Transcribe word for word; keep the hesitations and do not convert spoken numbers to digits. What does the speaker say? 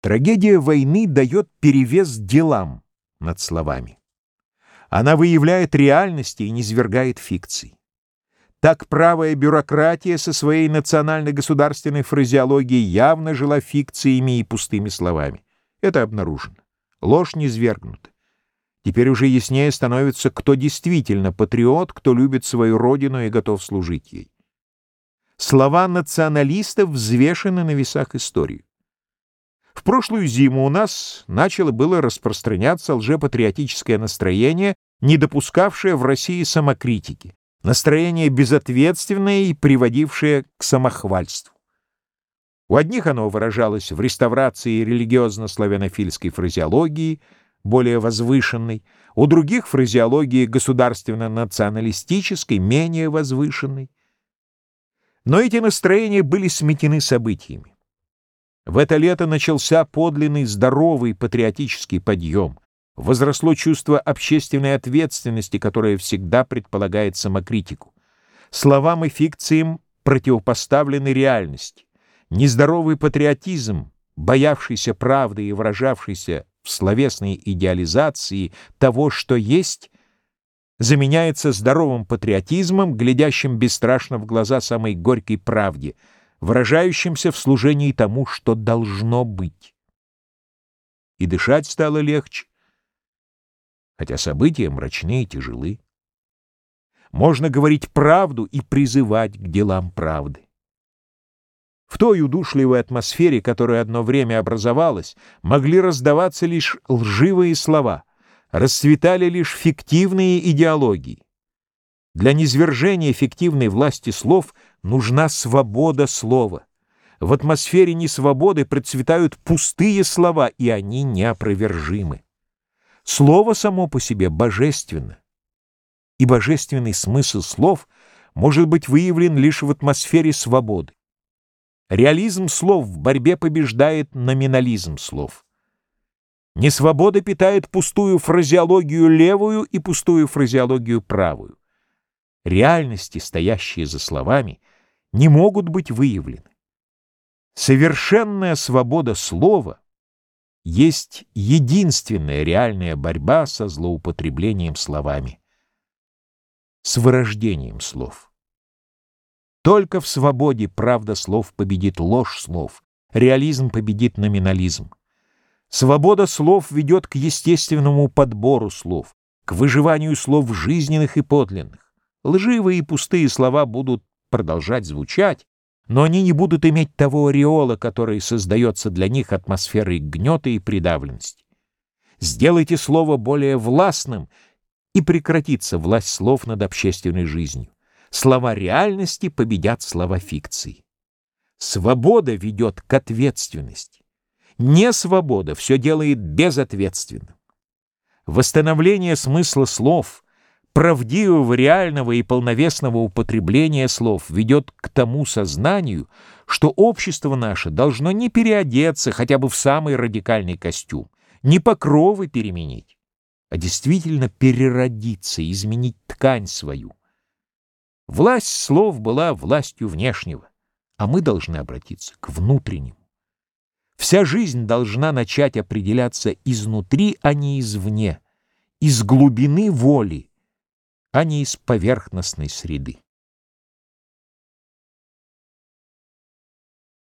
Трагедия войны дает перевес делам над словами. Она выявляет реальности и низвергает фикции. Так правая бюрократия со своей национально-государственной фразеологией явно жила фикциями и пустыми словами. Это обнаружено. Ложь низвергнута. Теперь уже яснее становится, кто действительно патриот, кто любит свою родину и готов служить ей. Слова националистов взвешены на весах истории. В прошлую зиму у нас начало было распространяться лжепатриотическое настроение, не допускавшее в России самокритики, настроение безответственное и приводившее к самохвальству. У одних оно выражалось в реставрации религиозно-славянофильской фразеологии, более возвышенной, у других — фразеологии государственно-националистической, менее возвышенной. Но эти настроения были сметены событиями. В это лето начался подлинный здоровый патриотический подъем. Возросло чувство общественной ответственности, которое всегда предполагает самокритику. Словам и фикциям противопоставлены реальности. Нездоровый патриотизм, боявшийся правды и выражавшийся в словесной идеализации того, что есть, заменяется здоровым патриотизмом, глядящим бесстрашно в глаза самой горькой правде, выражающимся в служении тому, что должно быть. И дышать стало легче, хотя события мрачны и тяжелы. Можно говорить правду и призывать к делам правды. В той удушливой атмосфере, которая одно время образовалась, могли раздаваться лишь лживые слова, расцветали лишь фиктивные идеологии. Для низвержения фиктивной власти слов нужна свобода слова. В атмосфере несвободы процветают пустые слова, и они неопровержимы. Слово само по себе божественно, и божественный смысл слов может быть выявлен лишь в атмосфере свободы. Реализм слов в борьбе побеждает номинализм слов. Несвобода питает пустую фразеологию левую и пустую фразеологию правую. Реальности, стоящие за словами, не могут быть выявлены. Совершенная свобода слова есть единственная реальная борьба со злоупотреблением словами, с вырождением слов. Только в свободе правда слов победит ложь слов, реализм победит номинализм. Свобода слов ведет к естественному подбору слов, к выживанию слов жизненных и подлинных. Лживые и пустые слова будут продолжать звучать, но они не будут иметь того ореола, который создается для них атмосферой гнета и придавленности. Сделайте слово более властным, и прекратится власть слов над общественной жизнью. Слова реальности победят слова фикции. Свобода ведет к ответственности. Несвобода все делает безответственным. Восстановление смысла слов, правдивого, реального и полновесного употребления слов ведет к тому сознанию, что общество наше должно не переодеться хотя бы в самый радикальный костюм, не покровы переменить, а действительно переродиться, изменить ткань свою. Власть слов была властью внешнего, а мы должны обратиться к внутреннему. Вся жизнь должна начать определяться изнутри, а не извне, из глубины воли, а не из поверхностной среды.